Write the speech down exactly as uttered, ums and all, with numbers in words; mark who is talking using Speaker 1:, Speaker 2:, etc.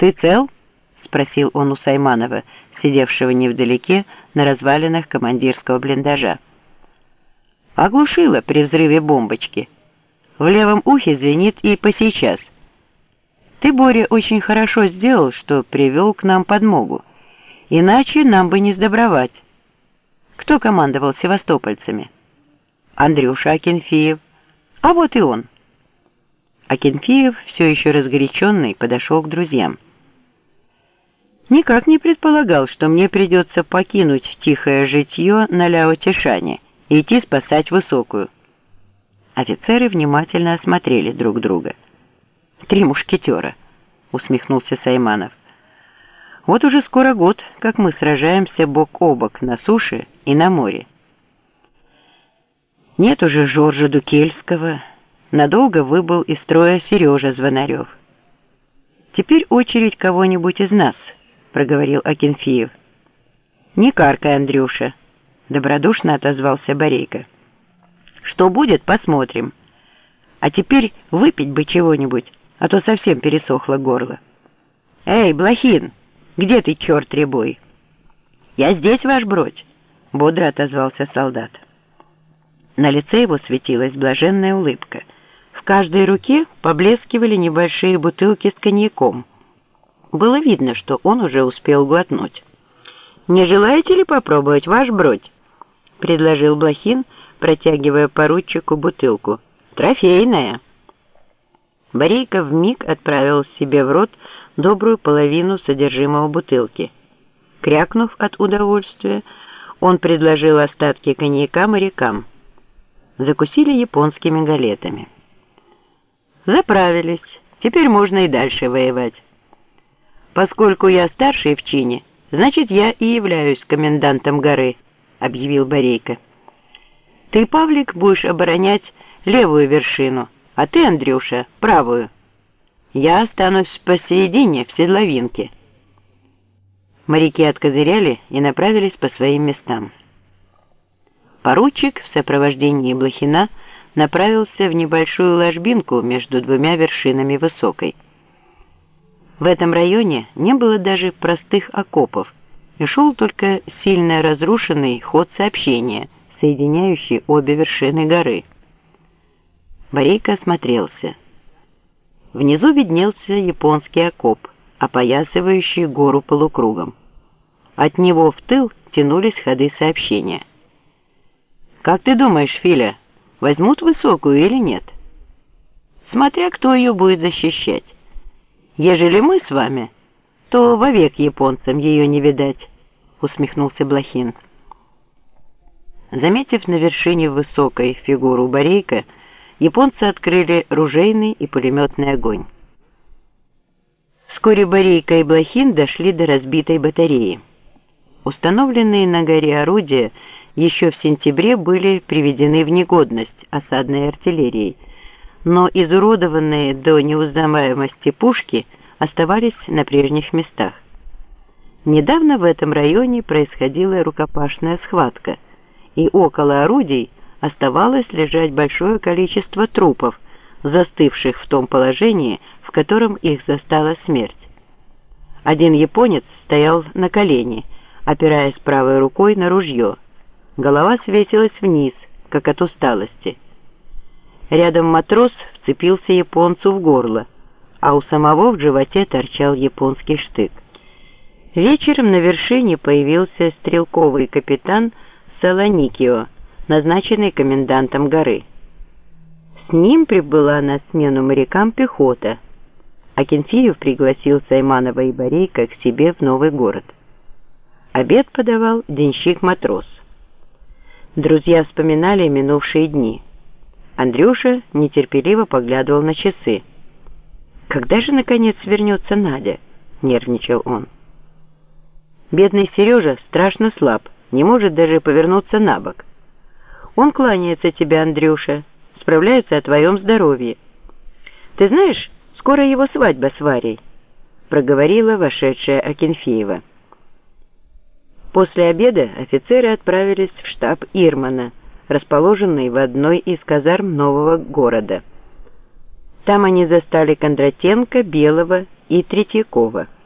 Speaker 1: «Ты цел?» — спросил он у Сайманова, сидевшего невдалеке на развалинах командирского блиндажа. «Оглушило при взрыве бомбочки. В левом ухе звенит и по сейчас. Ты, Боря, очень хорошо сделал, что привел к нам подмогу. Иначе нам бы не сдобровать. Кто командовал севастопольцами?» «Андрюша Акинфеев. А вот и он». Акинфеев, все еще разгоряченный, подошел к друзьям. «Никак не предполагал, что мне придется покинуть тихое житье на Ляо-Тишане и идти спасать Высокую». Офицеры внимательно осмотрели друг друга. «Три мушкетера», — усмехнулся Сайманов. «Вот уже скоро год, как мы сражаемся бок о бок на суше и на море. Нет уже Жоржа Дукельского, надолго выбыл из строя Сережа Звонарев. Теперь очередь кого-нибудь из нас», — проговорил Акинфеев. «Не каркай, Андрюша», — добродушно отозвался Борейко. «Что будет, посмотрим. А теперь выпить бы чего-нибудь, а то совсем пересохло горло». «Эй, Блохин, где ты, черт рябой?» «Я здесь, ваш бродь», — бодро отозвался солдат. На лице его светилась блаженная улыбка. В каждой руке поблескивали небольшие бутылки с коньяком. Было видно, что он уже успел глотнуть. «Не желаете ли попробовать, ваш бродь?» — предложил Блохин, протягивая поручику бутылку. «Трофейная». Борейко вмиг отправил себе в рот добрую половину содержимого бутылки. Крякнув от удовольствия, он предложил остатки коньяка морякам. Закусили японскими галетами. «Заправились. Теперь можно и дальше воевать. Поскольку я старший в чине, значит, я и являюсь комендантом горы», — объявил Борейко. «Ты, Павлик, будешь оборонять левую вершину, а ты, Андрюша, правую. Я останусь посередине, в седловинке». Моряки откозыряли и направились по своим местам. Поручик в сопровождении Блохина направился в небольшую ложбинку между двумя вершинами Высокой. В этом районе не было даже простых окопов, и шел только сильно разрушенный ход сообщения, соединяющий обе вершины горы. Борейко осмотрелся. Внизу виднелся японский окоп, опоясывающий гору полукругом. От него в тыл тянулись ходы сообщения. «Как ты думаешь, Филя, возьмут Высокую или нет?» «Смотря кто ее будет защищать. Ежели мы с вами, то вовек японцам ее не видать», — усмехнулся Блохин. Заметив на вершине Высокой фигуру Борейко, японцы открыли ружейный и пулеметный огонь. Вскоре Борейко и Блохин дошли до разбитой батареи. Установленные на горе орудия еще в сентябре были приведены в негодность осадной артиллерией, но изуродованные до неузнаваемости пушки оставались на прежних местах. Недавно в этом районе происходила рукопашная схватка, и около орудий оставалось лежать большое количество трупов, застывших в том положении, в котором их застала смерть. Один японец стоял на колени, опираясь правой рукой на ружье. Голова свесилась вниз, как от усталости. Рядом матрос вцепился японцу в горло, а у самого в животе торчал японский штык. Вечером на вершине появился стрелковый капитан Солоникио, назначенный комендантом горы. С ним прибыла на смену морякам пехота. Акинфеев пригласил Сайманова и Борейко к себе в новый город. Обед подавал денщик-матрос. Друзья вспоминали минувшие дни. Андрюша нетерпеливо поглядывал на часы. «Когда же, наконец, вернется Надя?» — нервничал он. «Бедный Сережа страшно слаб, не может даже повернуться на бок. Он кланяется тебе, Андрюша, справляется о твоем здоровье. Ты знаешь, скоро его свадьба с Варей», — проговорила вошедшая Акинфеева. После обеда офицеры отправились в штаб Ирмана, расположенный в одной из казарм нового города. Там они застали Кондратенко, Белого и Третьякова.